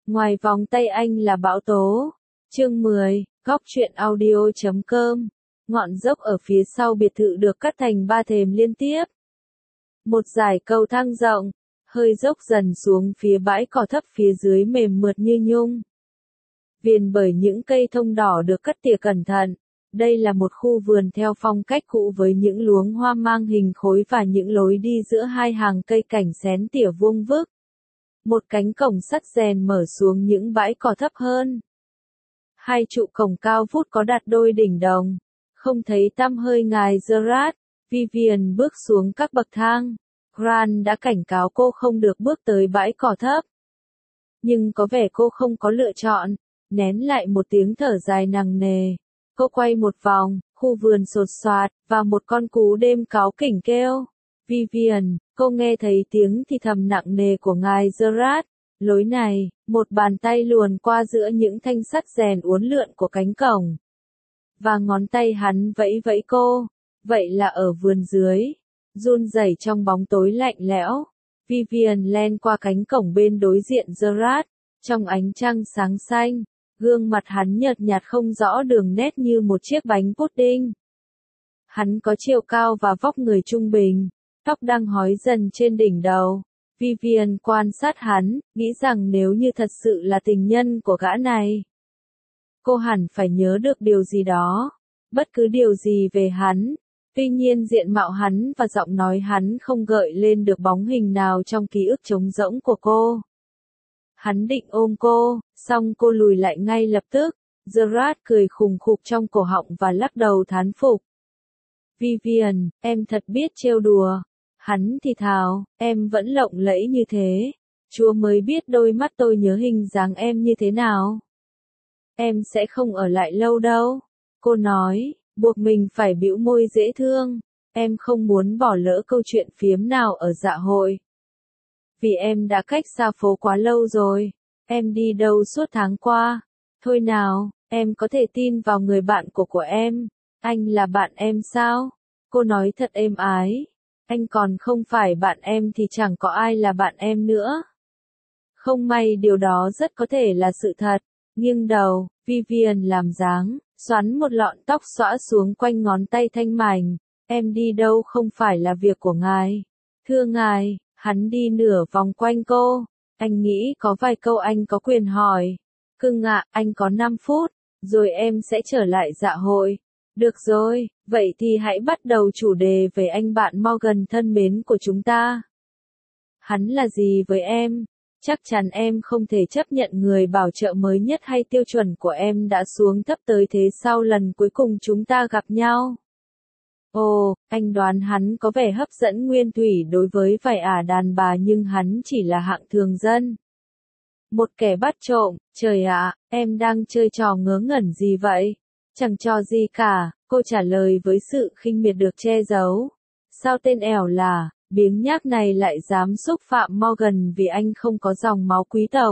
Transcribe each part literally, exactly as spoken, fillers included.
Ngoài vòng tay anh là bão tố. Chương mười, góc truyện audio chấm com. Ngọn dốc ở phía sau biệt thự được cắt thành ba thềm liên tiếp. Một dải cầu thang rộng, hơi dốc dần xuống phía bãi cỏ thấp phía dưới mềm mượt như nhung. Viền bởi những cây thông đỏ được cắt tỉa cẩn thận. Đây là một khu vườn theo phong cách cũ với những luống hoa mang hình khối và những lối đi giữa hai hàng cây cảnh xén tỉa vuông vức. Một cánh cổng sắt rèn mở xuống những bãi cỏ thấp hơn. Hai trụ cổng cao vút có đặt đôi đỉnh đồng. Không thấy tăm hơi ngài Gerard, Vivian bước xuống các bậc thang. Grant đã cảnh cáo cô không được bước tới bãi cỏ thấp. Nhưng có vẻ cô không có lựa chọn, nén lại một tiếng thở dài nặng nề. Cô quay một vòng, khu vườn sột soạt, và một con cú đêm cáu kỉnh kêu. Vivian, cô nghe thấy tiếng thì thầm nặng nề của ngài Gerard. Lối này, một bàn tay luồn qua giữa những thanh sắt rèn uốn lượn của cánh cổng. Và ngón tay hắn vẫy vẫy cô. Vậy là ở vườn dưới. Run rẩy trong bóng tối lạnh lẽo. Vivian len qua cánh cổng bên đối diện Gerard. Trong ánh trăng sáng xanh, gương mặt hắn nhợt nhạt không rõ đường nét như một chiếc bánh pudding. Hắn có chiều cao và vóc người trung bình, tóc đang hói dần trên đỉnh đầu. Vivian quan sát hắn, nghĩ rằng nếu như thật sự là tình nhân của gã này, cô hẳn phải nhớ được điều gì đó, bất cứ điều gì về hắn. Tuy nhiên diện mạo hắn và giọng nói hắn không gợi lên được bóng hình nào trong ký ức trống rỗng của cô. Hắn định ôm cô, song cô lùi lại ngay lập tức. Gerard cười khùng khục trong cổ họng và lắc đầu thán phục. Vivian, em thật biết trêu đùa. Hắn thì thào, em vẫn lộng lẫy như thế. Chúa mới biết đôi mắt tôi nhớ hình dáng em như thế nào. Em sẽ không ở lại lâu đâu. Cô nói, buộc mình phải bĩu môi dễ thương. Em không muốn bỏ lỡ câu chuyện phiếm nào ở dạ hội. Vì em đã cách xa phố quá lâu rồi. Em đi đâu suốt tháng qua. Thôi nào, em có thể tin vào người bạn của của em. Anh là bạn em sao? Cô nói thật êm ái. Anh còn không phải bạn em thì chẳng có ai là bạn em nữa. Không may điều đó rất có thể là sự thật. Nghiêng đầu, Vivian làm dáng, xoắn một lọn tóc xõa xuống quanh ngón tay thanh mảnh. Em đi đâu không phải là việc của ngài. Thưa ngài, hắn đi nửa vòng quanh cô. Anh nghĩ có vài câu anh có quyền hỏi. Cưng ạ, anh có năm phút, rồi em sẽ trở lại dạ hội. Được rồi, vậy thì hãy bắt đầu chủ đề về anh bạn Morgan thân mến của chúng ta. Hắn là gì với em? Chắc chắn em không thể chấp nhận người bảo trợ mới nhất hay tiêu chuẩn của em đã xuống thấp tới thế sau lần cuối cùng chúng ta gặp nhau. Ồ, anh đoán hắn có vẻ hấp dẫn nguyên thủy đối với vài ả đàn bà nhưng hắn chỉ là hạng thường dân. Một kẻ bắt trộm, trời ạ, em đang chơi trò ngớ ngẩn gì vậy? Chẳng trò gì cả, cô trả lời với sự khinh miệt được che giấu. Sao tên ẻo là, biếng nhác này lại dám xúc phạm Morgan vì anh không có dòng máu quý tộc?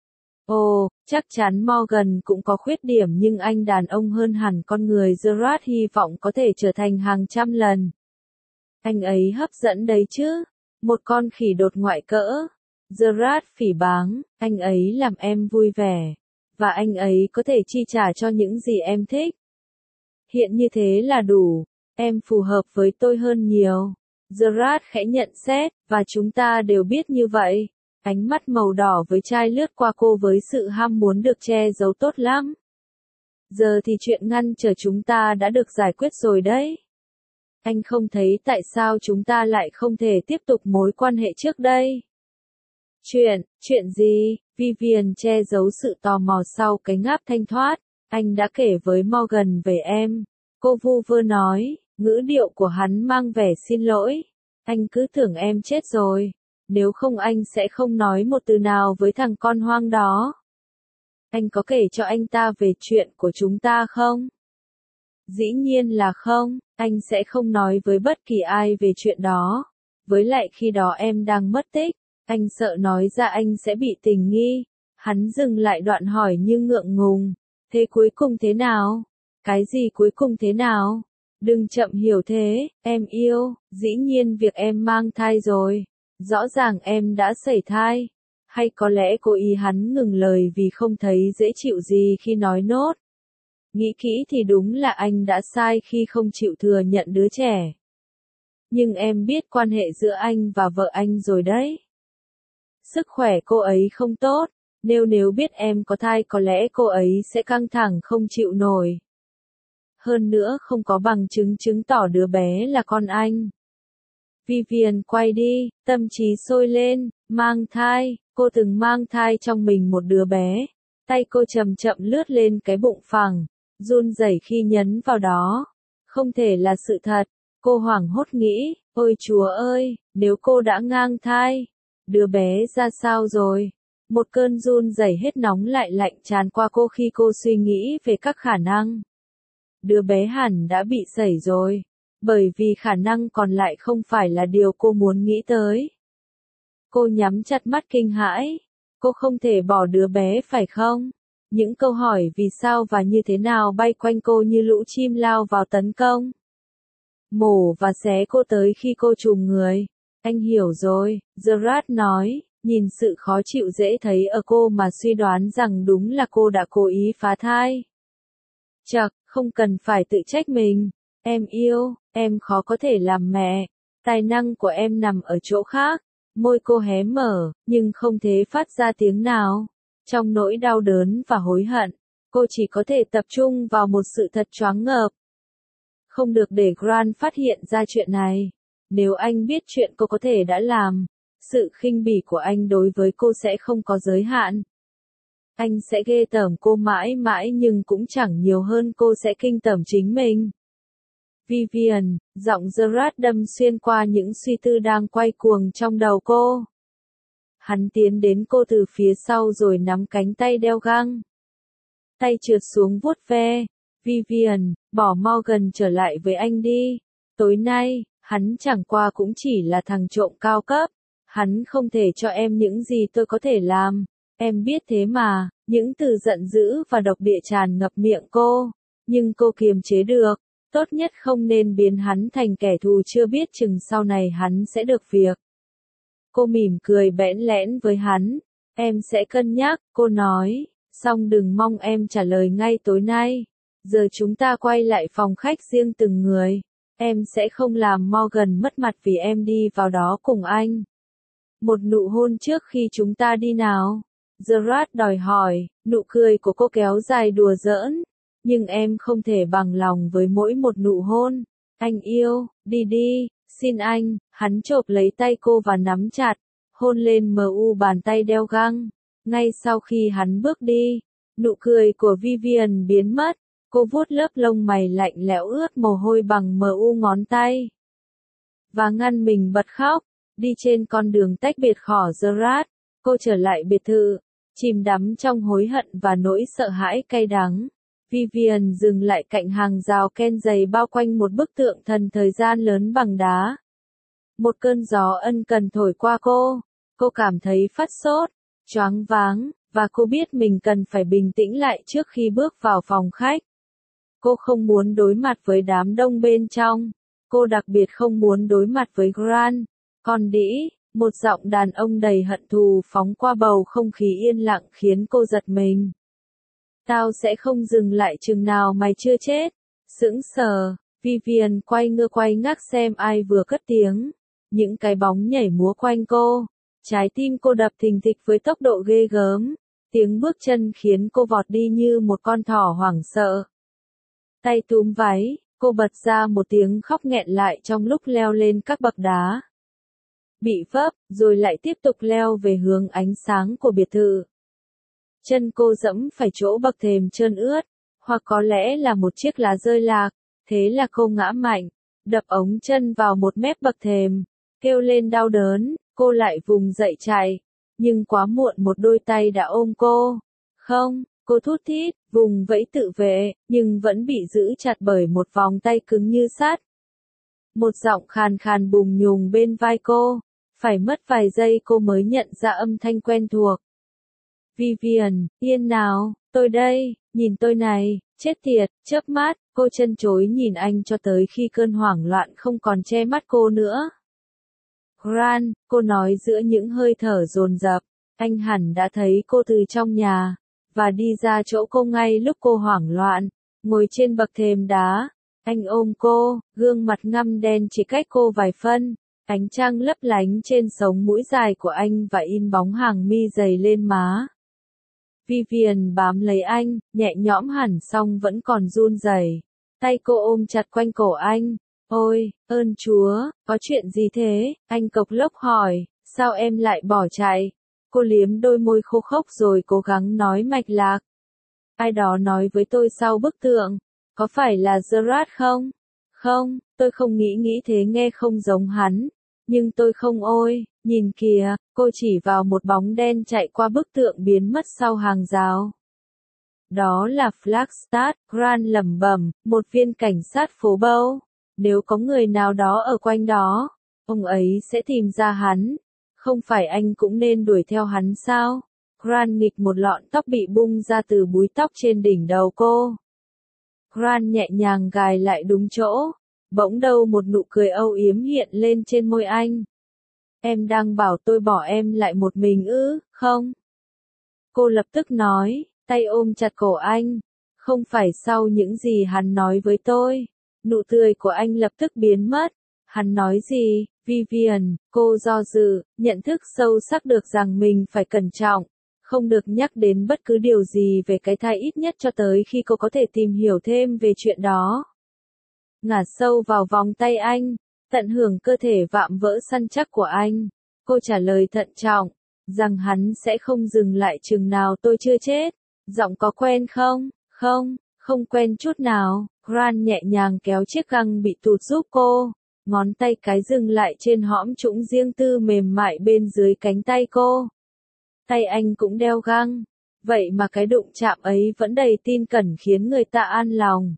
Ồ, chắc chắn Morgan cũng có khuyết điểm nhưng anh đàn ông hơn hẳn con người Gerard hy vọng có thể trở thành hàng trăm lần. Anh ấy hấp dẫn đấy chứ, một con khỉ đột ngoại cỡ. Gerard phỉ báng, anh ấy làm em vui vẻ, và anh ấy có thể chi trả cho những gì em thích. Hiện như thế là đủ, em phù hợp với tôi hơn nhiều. Gerard khẽ nhận xét, và chúng ta đều biết như vậy. Ánh mắt màu đỏ với chai lướt qua cô với sự ham muốn được che giấu tốt lắm. Giờ thì chuyện ngăn trở chúng ta đã được giải quyết rồi đấy. Anh không thấy tại sao chúng ta lại không thể tiếp tục mối quan hệ trước đây. Chuyện, chuyện gì? Vivian che giấu sự tò mò sau cái ngáp thanh thoát. Anh đã kể với Morgan về em. Cô vu vơ nói, ngữ điệu của hắn mang vẻ xin lỗi. Anh cứ tưởng em chết rồi. Nếu không anh sẽ không nói một từ nào với thằng con hoang đó. Anh có kể cho anh ta về chuyện của chúng ta không? Dĩ nhiên là không, anh sẽ không nói với bất kỳ ai về chuyện đó. Với lại khi đó em đang mất tích, anh sợ nói ra anh sẽ bị tình nghi. Hắn dừng lại đoạn hỏi như ngượng ngùng. Thế cuối cùng thế nào? Cái gì cuối cùng thế nào? Đừng chậm hiểu thế, em yêu, dĩ nhiên việc em mang thai rồi. Rõ ràng em đã sẩy thai. Hay có lẽ cố ý hắn ngừng lời vì không thấy dễ chịu gì khi nói nốt. Nghĩ kỹ thì đúng là anh đã sai khi không chịu thừa nhận đứa trẻ. Nhưng em biết quan hệ giữa anh và vợ anh rồi đấy. Sức khỏe cô ấy không tốt, nếu nếu biết em có thai có lẽ cô ấy sẽ căng thẳng không chịu nổi. Hơn nữa không có bằng chứng chứng tỏ đứa bé là con anh. Vivian quay đi, tâm trí sôi lên, mang thai, cô từng mang thai trong mình một đứa bé. Tay cô chậm chậm lướt lên cái bụng phẳng, run rẩy khi nhấn vào đó. Không thể là sự thật, cô hoảng hốt nghĩ, ôi Chúa ơi, nếu cô đã ngang thai, đứa bé ra sao rồi? Một cơn run rẩy hết nóng lại lạnh tràn qua cô khi cô suy nghĩ về các khả năng. Đứa bé hẳn đã bị sẩy rồi, bởi vì khả năng còn lại không phải là điều cô muốn nghĩ tới. Cô nhắm chặt mắt kinh hãi, cô không thể bỏ đứa bé phải không? Những câu hỏi vì sao và như thế nào bay quanh cô như lũ chim lao vào tấn công. Mổ và xé cô tới khi cô trùm người. Anh hiểu rồi, Gerard nói, nhìn sự khó chịu dễ thấy ở cô mà suy đoán rằng đúng là cô đã cố ý phá thai. Chậc, không cần phải tự trách mình. Em yêu, em khó có thể làm mẹ. Tài năng của em nằm ở chỗ khác. Môi cô hé mở, nhưng không thể phát ra tiếng nào. Trong nỗi đau đớn và hối hận, cô chỉ có thể tập trung vào một sự thật choáng ngợp. Không được để Grant phát hiện ra chuyện này. Nếu anh biết chuyện cô có thể đã làm, sự khinh bỉ của anh đối với cô sẽ không có giới hạn. Anh sẽ ghê tởm cô mãi mãi nhưng cũng chẳng nhiều hơn cô sẽ kinh tởm chính mình. Vivian, giọng Gerard đâm xuyên qua những suy tư đang quay cuồng trong đầu cô. Hắn tiến đến cô từ phía sau rồi nắm cánh tay đeo găng. Tay trượt xuống vuốt ve. Vivian, bỏ Morgan trở lại với anh đi. Tối nay, hắn chẳng qua cũng chỉ là thằng trộm cao cấp. Hắn không thể cho em những gì tôi có thể làm. Em biết thế mà, những từ giận dữ và độc địa tràn ngập miệng cô. Nhưng cô kiềm chế được. Tốt nhất không nên biến hắn thành kẻ thù chưa biết chừng sau này hắn sẽ được việc. Cô mỉm cười bẽn lẽn với hắn. Em sẽ cân nhắc, cô nói. Song đừng mong em trả lời ngay tối nay. Giờ chúng ta quay lại phòng khách riêng từng người. Em sẽ không làm Morgan mất mặt vì em đi vào đó cùng anh. Một nụ hôn trước khi chúng ta đi nào. Gerard đòi hỏi, nụ cười của cô kéo dài đùa giỡn. Nhưng em không thể bằng lòng với mỗi một nụ hôn. Anh yêu, đi đi, xin anh. Hắn chộp lấy tay cô và nắm chặt, hôn lên mờ u bàn tay đeo găng. Ngay sau khi hắn bước đi, nụ cười của Vivian biến mất. Cô vuốt lớp lông mày lạnh lẽo ướt mồ hôi bằng mờ u ngón tay. Và ngăn mình bật khóc. Đi trên con đường tách biệt khỏi Gerard, cô trở lại biệt thự, chìm đắm trong hối hận và nỗi sợ hãi cay đắng. Vivian dừng lại cạnh hàng rào ken dày bao quanh một bức tượng thần thời gian lớn bằng đá. Một cơn gió ân cần thổi qua cô. Cô cảm thấy phát sốt, choáng váng, và cô biết mình cần phải bình tĩnh lại trước khi bước vào phòng khách. Cô không muốn đối mặt với đám đông bên trong. Cô đặc biệt không muốn đối mặt với Grant. Con đĩ, một giọng đàn ông đầy hận thù phóng qua bầu không khí yên lặng khiến cô giật mình. Tao sẽ không dừng lại chừng nào mày chưa chết. Sững sờ, Vivian quay ngơ quay ngác xem ai vừa cất tiếng. Những cái bóng nhảy múa quanh cô. Trái tim cô đập thình thịch với tốc độ ghê gớm. Tiếng bước chân khiến cô vọt đi như một con thỏ hoảng sợ. Tay túm váy, cô bật ra một tiếng khóc nghẹn lại trong lúc leo lên các bậc đá. Bị vấp, rồi lại tiếp tục leo về hướng ánh sáng của biệt thự. Chân cô dẫm phải chỗ bậc thềm trơn ướt, hoặc có lẽ là một chiếc lá rơi lạc, thế là cô ngã mạnh, đập ống chân vào một mép bậc thềm, kêu lên đau đớn, cô lại vùng dậy chạy, nhưng quá muộn một đôi tay đã ôm cô. Không, cô thút thít, vùng vẫy tự vệ, nhưng vẫn bị giữ chặt bởi một vòng tay cứng như sắt. Một giọng khàn khàn bùng nhùng bên vai cô, phải mất vài giây cô mới nhận ra âm thanh quen thuộc. Vivian, yên nào, tôi đây, nhìn tôi này, chết tiệt, chớp mắt, cô chân chối nhìn anh cho tới khi cơn hoảng loạn không còn che mắt cô nữa. Grant, cô nói giữa những hơi thở dồn dập, Anh hẳn đã thấy cô từ trong nhà, và đi ra chỗ cô ngay lúc cô hoảng loạn, ngồi trên bậc thềm đá. Anh ôm cô, gương mặt ngăm đen chỉ cách cô vài phân, ánh trăng lấp lánh trên sống mũi dài của anh và in bóng hàng mi dày lên má. Vivian bám lấy anh, nhẹ nhõm hẳn song vẫn còn run rẩy. Tay cô ôm chặt quanh cổ anh. Ôi, ơn Chúa, có chuyện gì thế? Anh cộc lốc hỏi, sao em lại bỏ chạy? Cô liếm đôi môi khô khốc rồi cố gắng nói mạch lạc. Ai đó nói với tôi sau bức tượng, có phải là Gerard không? Không, tôi không nghĩ nghĩ thế nghe không giống hắn. Nhưng tôi không ôi, nhìn kìa, cô chỉ vào một bóng đen chạy qua bức tượng biến mất sau hàng rào. Đó là Flagstad, Grant lẩm bẩm, một viên cảnh sát phố Bow. Nếu có người nào đó ở quanh đó, ông ấy sẽ tìm ra hắn. Không phải anh cũng nên đuổi theo hắn sao? Grant nghịch một lọn tóc bị bung ra từ búi tóc trên đỉnh đầu cô. Grant nhẹ nhàng gài lại đúng chỗ. Bỗng đâu một nụ cười âu yếm hiện lên trên môi anh. Em đang bảo tôi bỏ em lại một mình ư, không? Cô lập tức nói, tay ôm chặt cổ anh. Không phải sau những gì hắn nói với tôi. Nụ cười của anh lập tức biến mất. Hắn nói gì? Vivian, cô do dự, nhận thức sâu sắc được rằng mình phải cẩn trọng. Không được nhắc đến bất cứ điều gì về cái thai ít nhất cho tới khi cô có thể tìm hiểu thêm về chuyện đó. Ngả sâu vào vòng tay anh, tận hưởng cơ thể vạm vỡ săn chắc của anh. Cô trả lời thận trọng, rằng hắn sẽ không dừng lại chừng nào tôi chưa chết. Giọng có quen không? Không, không quen chút nào. Grant nhẹ nhàng kéo chiếc găng bị tụt giúp cô. Ngón tay cái dừng lại trên hõm trũng riêng tư mềm mại bên dưới cánh tay cô. Tay anh cũng đeo găng. Vậy mà cái đụng chạm ấy vẫn đầy tin cẩn khiến người ta an lòng.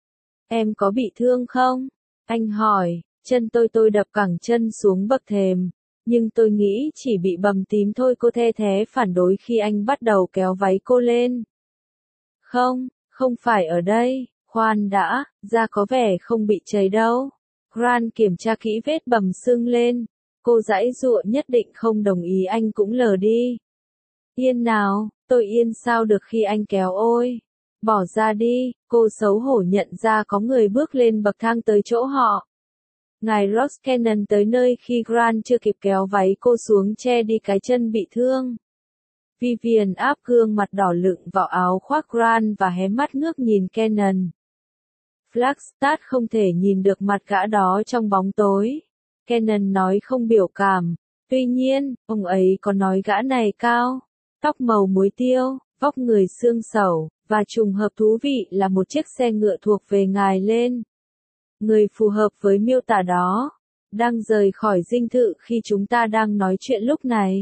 Em có bị thương không? Anh hỏi, chân tôi tôi đập cẳng chân xuống bậc thềm. Nhưng tôi nghĩ chỉ bị bầm tím thôi. Cô the thé phản đối khi anh bắt đầu kéo váy cô lên. Không, không phải ở đây, khoan đã, da có vẻ không bị chảy đâu. Grant kiểm tra kỹ vết bầm sưng lên. Cô giãy giụa nhất định không đồng ý anh cũng lờ đi. Yên nào, tôi yên sao được khi anh kéo ôi. Bỏ ra đi, cô xấu hổ nhận ra có người bước lên bậc thang tới chỗ họ. Ngài Ross Cannon tới nơi khi Grant chưa kịp kéo váy cô xuống che đi cái chân bị thương. Vivian áp gương mặt đỏ lựng vào áo khoác Grant và hé mắt ngước nhìn Cannon. Flagstad không thể nhìn được mặt gã đó trong bóng tối. Cannon nói không biểu cảm. Tuy nhiên, ông ấy có nói gã này cao, tóc màu muối tiêu, vóc người xương xẩu, và trùng hợp thú vị là một chiếc xe ngựa thuộc về ngài lên. Người phù hợp với miêu tả đó, đang rời khỏi dinh thự khi chúng ta đang nói chuyện lúc này.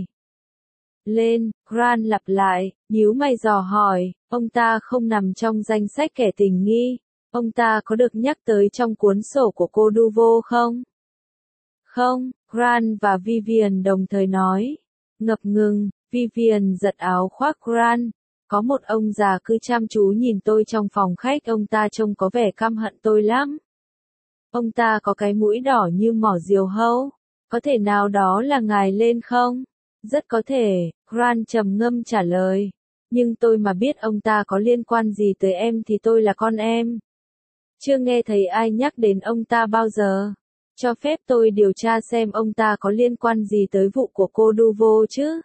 Lên, Grant lặp lại, nhíu mày dò hỏi, ông ta không nằm trong danh sách kẻ tình nghi, ông ta có được nhắc tới trong cuốn sổ của cô Duvo không? Không, Grant và Vivian đồng thời nói. Ngập ngừng, Vivian giật áo khoác Grant. Có một ông già cứ chăm chú nhìn tôi trong phòng khách, ông ta trông có vẻ căm hận tôi lắm. Ông ta có cái mũi đỏ như mỏ diều hâu. Có thể nào đó là ngài lên không? Rất có thể, Grant trầm ngâm trả lời. Nhưng tôi mà biết ông ta có liên quan gì tới em thì tôi là con em. Chưa nghe thấy ai nhắc đến ông ta bao giờ. Cho phép tôi điều tra xem ông ta có liên quan gì tới vụ của cô Duvo chứ?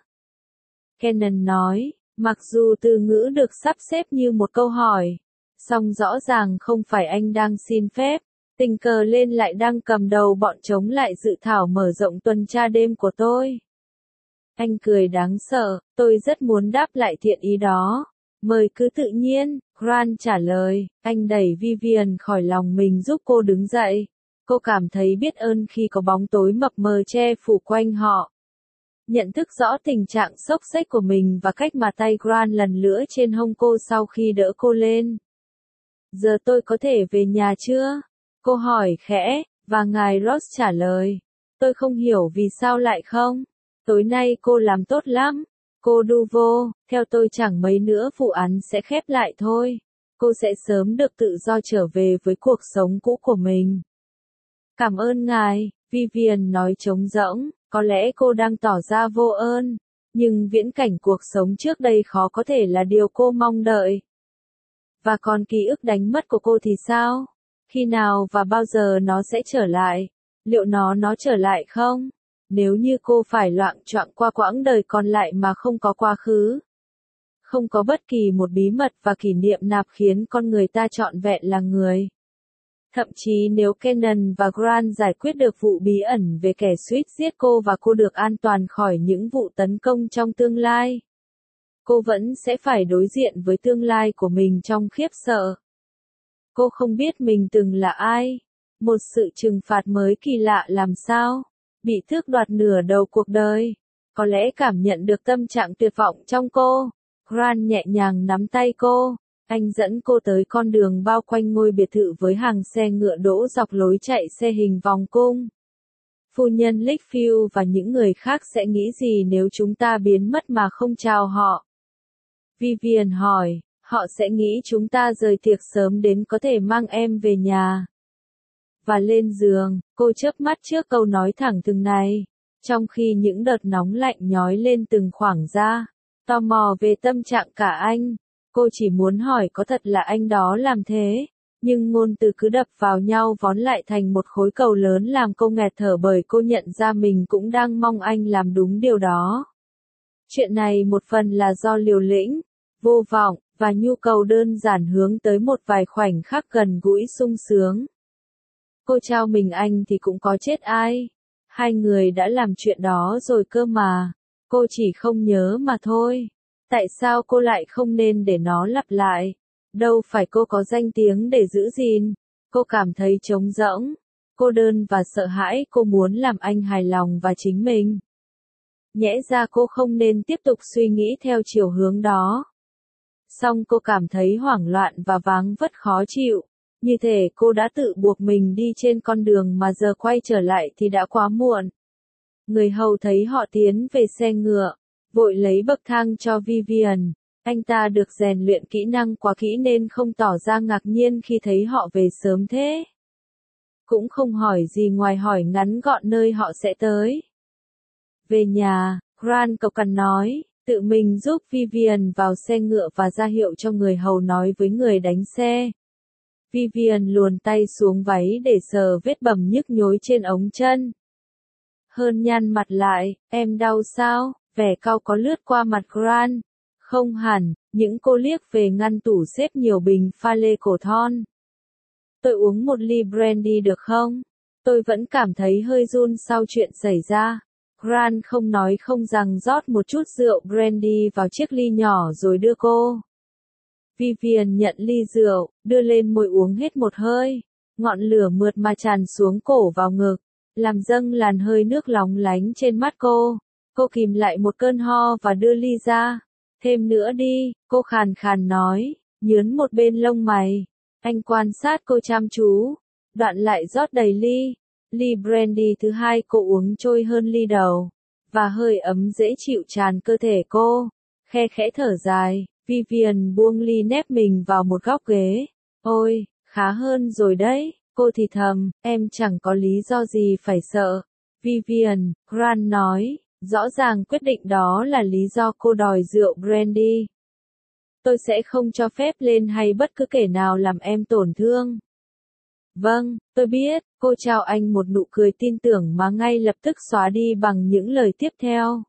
Cannon nói, mặc dù từ ngữ được sắp xếp như một câu hỏi, song rõ ràng không phải anh đang xin phép. Tình cờ lên lại đang cầm đầu bọn chống lại dự thảo mở rộng tuần tra đêm của tôi. Anh cười đáng sợ, tôi rất muốn đáp lại thiện ý đó. Mời cứ tự nhiên, Grant trả lời, anh đẩy Vivian khỏi lòng mình giúp cô đứng dậy. Cô cảm thấy biết ơn khi có bóng tối mập mờ che phủ quanh họ. Nhận thức rõ tình trạng xốc xếch của mình và cách mà tay Grant lần nữa trên hông cô sau khi đỡ cô lên. Giờ tôi có thể về nhà chưa? Cô hỏi khẽ, và ngài Ross trả lời. Tôi không hiểu vì sao lại không. Tối nay cô làm tốt lắm. Cô Duvo, theo tôi chẳng mấy nữa vụ án sẽ khép lại thôi. Cô sẽ sớm được tự do trở về với cuộc sống cũ của mình. Cảm ơn ngài, Vivian nói trống rỗng, có lẽ cô đang tỏ ra vô ơn. Nhưng viễn cảnh cuộc sống trước đây khó có thể là điều cô mong đợi. Và còn ký ức đánh mất của cô thì sao? Khi nào và bao giờ nó sẽ trở lại? Liệu nó nó trở lại không? Nếu như cô phải loạng choạng qua quãng đời còn lại mà không có quá khứ. Không có bất kỳ một bí mật và kỷ niệm nào khiến con người ta trọn vẹn là người. Thậm chí nếu Kenan và Grant giải quyết được vụ bí ẩn về kẻ suýt giết cô và cô được an toàn khỏi những vụ tấn công trong tương lai, cô vẫn sẽ phải đối diện với tương lai của mình trong khiếp sợ. Cô không biết mình từng là ai. Một sự trừng phạt mới kỳ lạ làm sao? Bị tước đoạt nửa đầu cuộc đời. Có lẽ cảm nhận được tâm trạng tuyệt vọng trong cô. Grant nhẹ nhàng nắm tay cô. Anh dẫn cô tới con đường bao quanh ngôi biệt thự với hàng xe ngựa đỗ dọc lối chạy xe hình vòng cung. Phu nhân Litchfield và những người khác sẽ nghĩ gì nếu chúng ta biến mất mà không chào họ? Vivian hỏi, họ sẽ nghĩ chúng ta rời tiệc sớm đến có thể mang em về nhà. Và lên giường, cô chớp mắt trước câu nói thẳng thừng này, trong khi những đợt nóng lạnh nhói lên từng khoảng da. Tò mò về tâm trạng cả anh. Cô chỉ muốn hỏi có thật là anh đó làm thế, nhưng ngôn từ cứ đập vào nhau vón lại thành một khối cầu lớn làm cô nghẹt thở bởi cô nhận ra mình cũng đang mong anh làm đúng điều đó. Chuyện này một phần là do liều lĩnh, vô vọng, và nhu cầu đơn giản hướng tới một vài khoảnh khắc gần gũi sung sướng. Cô trao mình anh thì cũng có chết ai. Hai người đã làm chuyện đó rồi cơ mà. Cô chỉ không nhớ mà thôi. Tại sao cô lại không nên để nó lặp lại? Đâu phải cô có danh tiếng để giữ gìn. Cô cảm thấy trống rỗng, cô đơn và sợ hãi. Cô muốn làm anh hài lòng và chính mình. Nhẽ ra cô không nên tiếp tục suy nghĩ theo chiều hướng đó. Song cô cảm thấy hoảng loạn và váng vất khó chịu. Như thể cô đã tự buộc mình đi trên con đường mà giờ quay trở lại thì đã quá muộn. Người hầu thấy họ tiến về xe ngựa, vội lấy bậc thang cho Vivian. Anh ta được rèn luyện kỹ năng quá kỹ nên không tỏ ra ngạc nhiên khi thấy họ về sớm thế. Cũng không hỏi gì ngoài hỏi ngắn gọn nơi họ sẽ tới. Về nhà, Grant cộc cằn nói, tự mình giúp Vivian vào xe ngựa và ra hiệu cho người hầu nói với người đánh xe. Vivian luồn tay xuống váy để sờ vết bầm nhức nhối trên ống chân. Hơn nhăn mặt lại, em đau sao? Vẻ cau có lướt qua mặt Grant. Không hẳn, những cô liếc về ngăn tủ xếp nhiều bình pha lê cổ thon. Tôi uống một ly brandy được không? Tôi vẫn cảm thấy hơi run sau chuyện xảy ra. Grant không nói không rằng rót một chút rượu brandy vào chiếc ly nhỏ rồi đưa cô. Vivian nhận ly rượu, đưa lên môi uống hết một hơi. Ngọn lửa mượt mà tràn xuống cổ vào ngực, làm dâng làn hơi nước lóng lánh trên mắt cô. Cô kìm lại một cơn ho và đưa ly ra. Thêm nữa đi, cô khàn khàn nói, nhướn một bên lông mày. Anh quan sát cô chăm chú, đoạn lại rót đầy ly. Ly brandy thứ hai cô uống trôi hơn ly đầu, và hơi ấm dễ chịu tràn cơ thể cô. Khe khẽ thở dài, Vivian buông ly nép mình vào một góc ghế. Ôi, khá hơn rồi đấy, cô thì thầm, em chẳng có lý do gì phải sợ. Vivian, Grant nói, rõ ràng quyết định đó là lý do cô đòi rượu brandy. Tôi sẽ không cho phép lên hay bất cứ kẻ nào làm em tổn thương. Vâng, tôi biết, cô trao anh một nụ cười tin tưởng mà ngay lập tức xóa đi bằng những lời tiếp theo.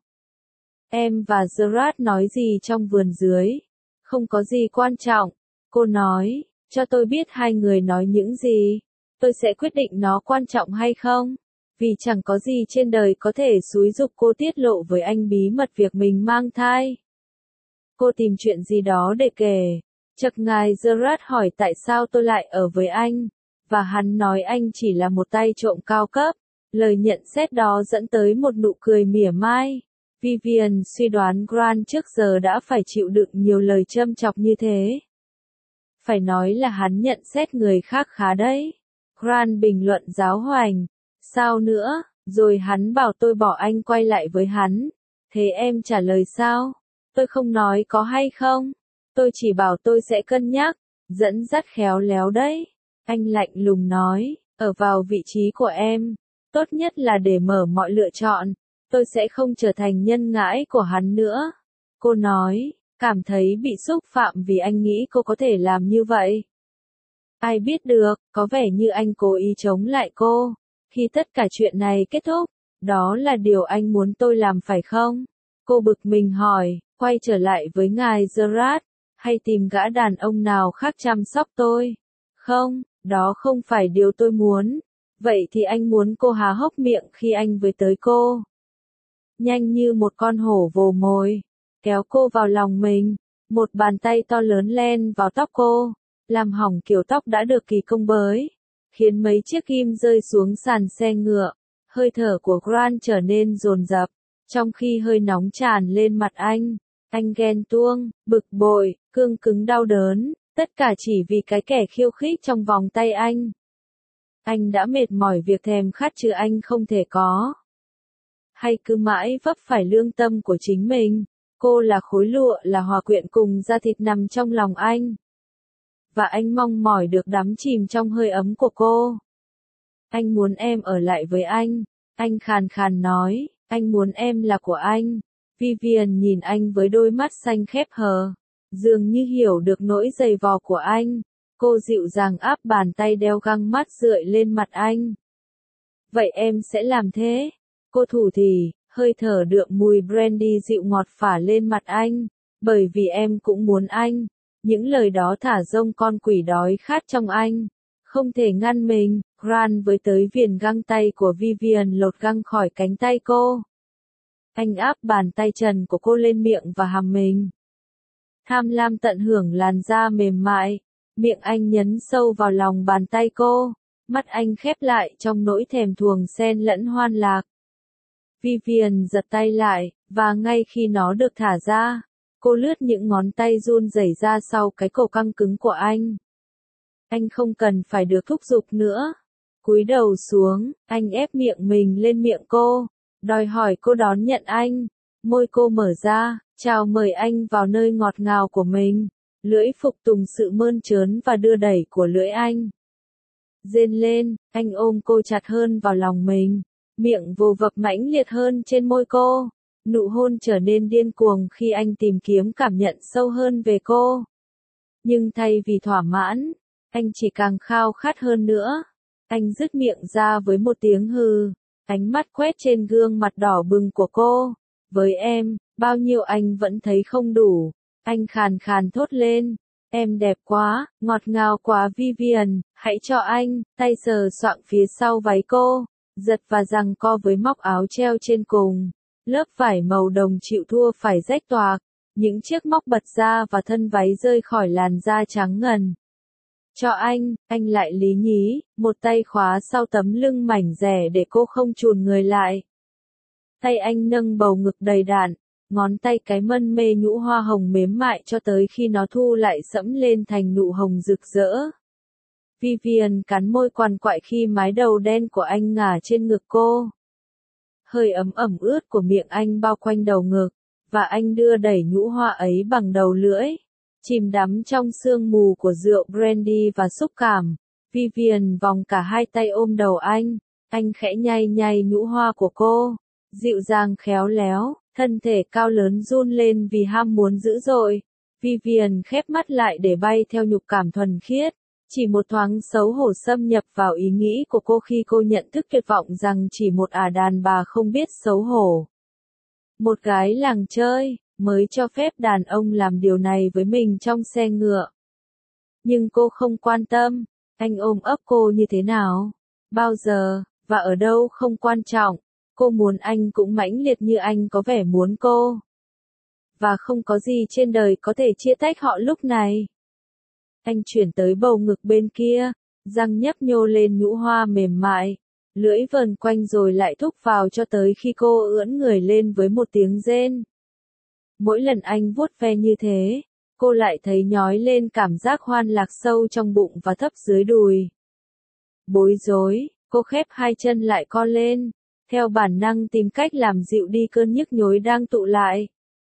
Em và Gerard nói gì trong vườn dưới? Không có gì quan trọng. Cô nói, cho tôi biết hai người nói những gì. Tôi sẽ quyết định nó quan trọng hay không. Vì chẳng có gì trên đời có thể xúi giục cô tiết lộ với anh bí mật việc mình mang thai. Cô tìm chuyện gì đó để kể. Chợt ngài Gerard hỏi tại sao tôi lại ở với anh. Và hắn nói anh chỉ là một tay trộm cao cấp. Lời nhận xét đó dẫn tới một nụ cười mỉa mai. Vivian suy đoán Grant trước giờ đã phải chịu đựng nhiều lời châm chọc như thế. Phải nói là hắn nhận xét người khác khá đấy. Grant bình luận giáo hoành. Sao nữa? Rồi hắn bảo tôi bỏ anh quay lại với hắn. Thế em trả lời sao? Tôi không nói có hay không. Tôi chỉ bảo tôi sẽ cân nhắc. Dẫn dắt khéo léo đấy. Anh lạnh lùng nói. Ở vào vị trí của em. Tốt nhất là để mở mọi lựa chọn. tôi sẽ không trở thành nhân ngãi của hắn nữa. Cô nói, cảm thấy bị xúc phạm vì anh nghĩ cô có thể làm như vậy. Ai biết được, có vẻ như anh cố ý chống lại cô. Khi tất cả chuyện này kết thúc, đó là điều anh muốn tôi làm phải không? Cô bực mình hỏi, quay trở lại với ngài Gerard, hay tìm gã đàn ông nào khác chăm sóc tôi? Không, đó không phải điều tôi muốn. Vậy thì anh muốn cô há hốc miệng khi anh với tới cô. Nhanh như một con hổ vồ mồi, kéo cô vào lòng mình, một bàn tay to lớn len vào tóc cô, làm hỏng kiểu tóc đã được kỳ công bới, khiến mấy chiếc kim rơi xuống sàn xe ngựa. Hơi thở của Grant trở nên dồn dập, trong khi hơi nóng tràn lên mặt anh. Anh ghen tuông, bực bội, cương cứng đau đớn, tất cả chỉ vì cái kẻ khiêu khích trong vòng tay anh. Anh đã mệt mỏi việc thèm khát chứ anh không thể có. Hay cứ mãi vấp phải lương tâm của chính mình. Cô là khối lụa, là hòa quyện cùng da thịt nằm trong lòng anh. Và anh mong mỏi được đắm chìm trong hơi ấm của cô. Anh muốn em ở lại với anh. Anh khàn khàn nói, anh muốn em là của anh. Vivian nhìn anh với đôi mắt xanh khép hờ, dường như hiểu được nỗi dày vò của anh. Cô dịu dàng áp bàn tay đeo găng mắt rượi lên mặt anh. Vậy em sẽ làm thế. Cô thủ thỉ, hơi thở đượm mùi brandy dịu ngọt phả lên mặt anh. Bởi vì em cũng muốn anh. Những lời đó thả rông con quỷ đói khát trong anh. Không thể ngăn mình. Grant với tới viền găng tay của Vivian lột găng khỏi cánh tay cô. Anh áp bàn tay trần của cô lên miệng và hàm mình. Tham lam tận hưởng làn da mềm mại. Miệng anh nhấn sâu vào lòng bàn tay cô. Mắt anh khép lại trong nỗi thèm thuồng xen lẫn hoan lạc. Vivian giật tay lại, và ngay khi nó được thả ra, cô lướt những ngón tay run rẩy ra sau cái cổ căng cứng của anh. Anh không cần phải được thúc giục nữa. Cúi đầu xuống, anh ép miệng mình lên miệng cô, đòi hỏi cô đón nhận anh. Môi cô mở ra, chào mời anh vào nơi ngọt ngào của mình. Lưỡi phục tùng sự mơn trớn và đưa đẩy của lưỡi anh. Rên lên, anh ôm cô chặt hơn vào lòng mình. Miệng vồ vập mãnh liệt hơn trên môi cô. Nụ hôn trở nên điên cuồng khi anh tìm kiếm cảm nhận sâu hơn về cô. Nhưng thay vì thỏa mãn, anh chỉ càng khao khát hơn nữa. Anh dứt miệng ra với một tiếng hừ. Ánh mắt quét trên gương mặt đỏ bừng của cô. Với em, bao nhiêu anh vẫn thấy không đủ. Anh khàn khàn thốt lên. Em đẹp quá, ngọt ngào quá Vivian, hãy cho anh. Tay sờ soạng phía sau váy cô. Giật và giằng co với móc áo treo trên cùng. Lớp vải màu đồng chịu thua phải rách toạc. Những chiếc móc bật ra và thân váy rơi khỏi làn da trắng ngần. Cho anh, anh lại lý nhí, một tay khóa sau tấm lưng mảnh dẻ để cô không chùn người lại. Tay anh nâng bầu ngực đầy đặn, ngón tay cái mân mê nhũ hoa hồng mềm mại cho tới khi nó thu lại sẫm lên thành nụ hồng rực rỡ. Vivian cắn môi quằn quại khi mái đầu đen của anh ngả trên ngực cô. Hơi ấm ẩm ướt của miệng anh bao quanh đầu ngực, và anh đưa đẩy nhũ hoa ấy bằng đầu lưỡi. Chìm đắm trong sương mù của rượu brandy và xúc cảm, Vivian vòng cả hai tay ôm đầu anh, anh khẽ nhay nhay nhũ hoa của cô, dịu dàng khéo léo, thân thể cao lớn run lên vì ham muốn dữ dội. Vivian khép mắt lại để bay theo nhục cảm thuần khiết, chỉ một thoáng xấu hổ xâm nhập vào ý nghĩ của cô khi cô nhận thức tuyệt vọng rằng chỉ một ả đàn bà không biết xấu hổ. Một gái làng chơi mới cho phép đàn ông làm điều này với mình trong xe ngựa. Nhưng cô không quan tâm, anh ôm ấp cô như thế nào, bao giờ, và ở đâu không quan trọng, cô muốn anh cũng mãnh liệt như anh có vẻ muốn cô. Và không có gì trên đời có thể chia tách họ lúc này. Anh chuyển tới bầu ngực bên kia, răng nhấp nhô lên nhũ hoa mềm mại, lưỡi vờn quanh rồi lại thúc vào cho tới khi cô ưỡn người lên với một tiếng rên. Mỗi lần anh vuốt ve như thế, cô lại thấy nhói lên cảm giác hoan lạc sâu trong bụng và thấp dưới đùi. Bối rối, cô khép hai chân lại co lên, theo bản năng tìm cách làm dịu đi cơn nhức nhối đang tụ lại.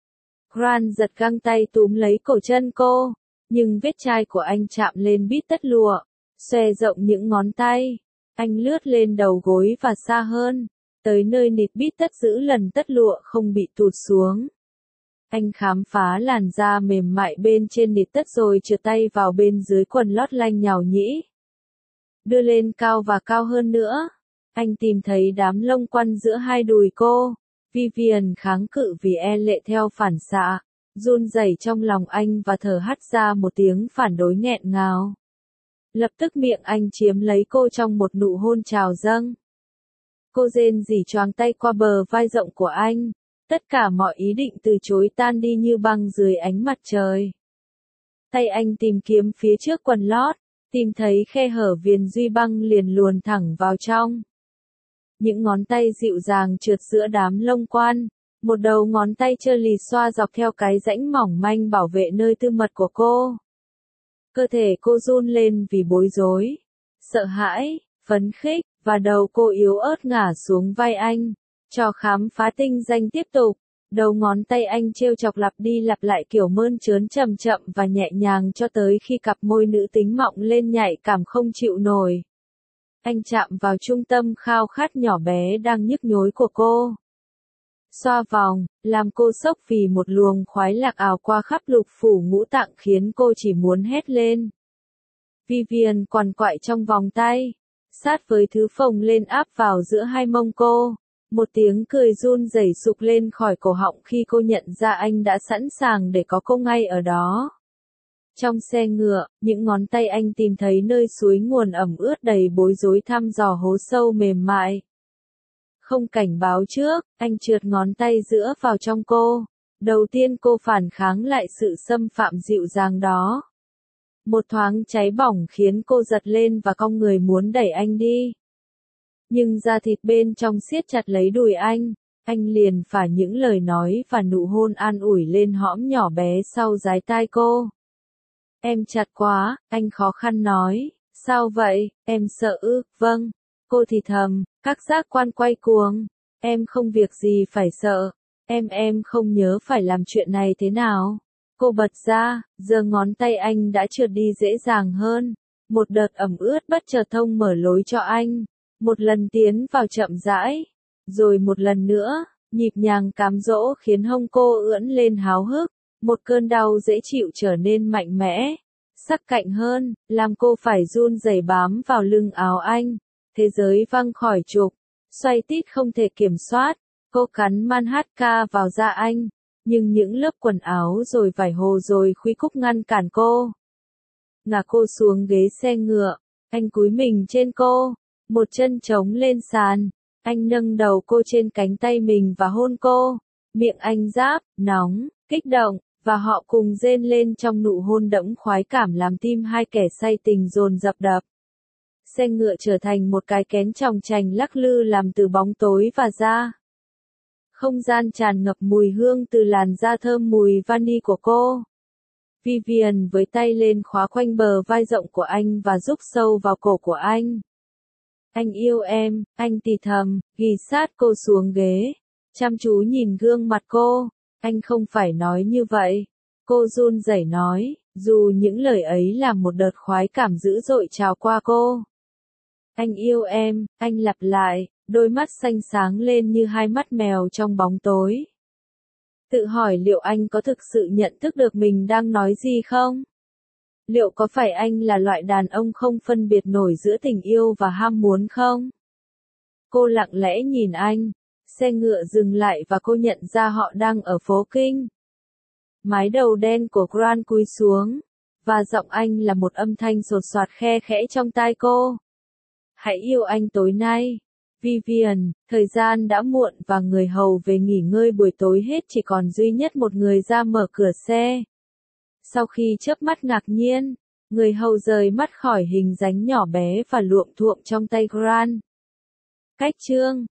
Grant giật găng tay túm lấy cổ chân cô, nhưng vết chai của anh chạm lên bít tất lụa, xòe rộng những ngón tay. Anh lướt lên đầu gối và xa hơn, tới nơi nịt bít tất giữ lần tất lụa không bị tụt xuống. Anh khám phá làn da mềm mại bên trên nịt tất rồi trượt tay vào bên dưới quần lót lanh nhào nhĩ. Đưa lên cao và cao hơn nữa. Anh tìm thấy đám lông quăn giữa hai đùi cô. Vivian kháng cự vì e lệ theo phản xạ, run rẩy trong lòng anh và thở hắt ra một tiếng phản đối nghẹn ngào. Lập tức miệng anh chiếm lấy cô trong một nụ hôn trào dâng. Cô rên rỉ choàng tay qua bờ vai rộng của anh. Tất cả mọi ý định từ chối tan đi như băng dưới ánh mặt trời. Tay anh tìm kiếm phía trước quần lót, tìm thấy khe hở viền duy băng liền luồn thẳng vào trong. Những ngón tay dịu dàng trượt giữa đám lông quan, một đầu ngón tay trơ lì xoa dọc theo cái rãnh mỏng manh bảo vệ nơi tư mật của cô. Cơ thể cô run lên vì bối rối, sợ hãi, phấn khích, và đầu cô yếu ớt ngả xuống vai anh. Trò khám phá tinh danh tiếp tục, đầu ngón tay anh trêu chọc lặp đi lặp lại kiểu mơn trớn chậm chậm và nhẹ nhàng cho tới khi cặp môi nữ tính mọng lên nhạy cảm không chịu nổi. Anh chạm vào trung tâm khao khát nhỏ bé đang nhức nhối của cô. Xoa vòng, làm cô sốc vì một luồng khoái lạc ảo qua khắp lục phủ ngũ tạng khiến cô chỉ muốn hét lên. Vivian quằn quại trong vòng tay, sát với thứ phồng lên áp vào giữa hai mông cô. Một tiếng cười run rẩy sục lên khỏi cổ họng khi cô nhận ra anh đã sẵn sàng để có cô ngay ở đó. Trong xe ngựa, những ngón tay anh tìm thấy nơi suối nguồn ẩm ướt đầy bối rối thăm dò hố sâu mềm mại. Không cảnh báo trước, anh trượt ngón tay giữa vào trong cô. Đầu tiên cô phản kháng lại sự xâm phạm dịu dàng đó. Một thoáng cháy bỏng khiến cô giật lên và cong người muốn đẩy anh đi. Nhưng da thịt bên trong siết chặt lấy đùi anh, anh liền phả những lời nói và nụ hôn an ủi lên hõm nhỏ bé sau dái tai cô. Em chặt quá, anh khó khăn nói, sao vậy, em sợ ư, vâng, cô thì thầm, các giác quan quay cuồng, em không việc gì phải sợ, em em không nhớ phải làm chuyện này thế nào. Cô bật ra, giờ ngón tay anh đã trượt đi dễ dàng hơn, một đợt ẩm ướt bất chợt thông mở lối cho anh. Một lần tiến vào chậm rãi, rồi một lần nữa, nhịp nhàng cám dỗ khiến hông cô ưỡn lên háo hức, một cơn đau dễ chịu trở nên mạnh mẽ, sắc cạnh hơn, làm cô phải run rẩy bám vào lưng áo anh. Thế giới văng khỏi trục, xoay tít không thể kiểm soát, cô cắn Manhattan vào da anh, nhưng những lớp quần áo rồi vải hồ rồi khuy cúc ngăn cản cô. Ngả cô xuống ghế xe ngựa, anh cúi mình trên cô. Một chân trống lên sàn, anh nâng đầu cô trên cánh tay mình và hôn cô, miệng anh ráp, nóng, kích động, và họ cùng rên lên trong nụ hôn đẫm khoái cảm làm tim hai kẻ say tình dồn dập đập. Xe ngựa trở thành một cái kén chòng chành lắc lư làm từ bóng tối và da. Không gian tràn ngập mùi hương từ làn da thơm mùi vani của cô. Vivian với tay lên khóa quanh bờ vai rộng của anh và rúc sâu vào cổ của anh. Anh yêu em, anh thì thầm, ghì sát cô xuống ghế, chăm chú nhìn gương mặt cô, anh không phải nói như vậy. Cô run rẩy nói, dù những lời ấy làm một đợt khoái cảm dữ dội trào qua cô. Anh yêu em, anh lặp lại, đôi mắt xanh sáng lên như hai mắt mèo trong bóng tối. Tự hỏi liệu anh có thực sự nhận thức được mình đang nói gì không? Liệu có phải anh là loại đàn ông không phân biệt nổi giữa tình yêu và ham muốn không? Cô lặng lẽ nhìn anh, xe ngựa dừng lại và cô nhận ra họ đang ở phố Kinh. Mái đầu đen của Grant cúi xuống, và giọng anh là một âm thanh sột soạt khe khẽ trong tai cô. Hãy yêu anh tối nay. Vivian, thời gian đã muộn và người hầu về nghỉ ngơi buổi tối hết, chỉ còn duy nhất một người ra mở cửa xe. Sau khi chớp mắt ngạc nhiên, người hầu rời mắt khỏi hình dáng nhỏ bé và luộm thuộm trong tay Grant. Cách chương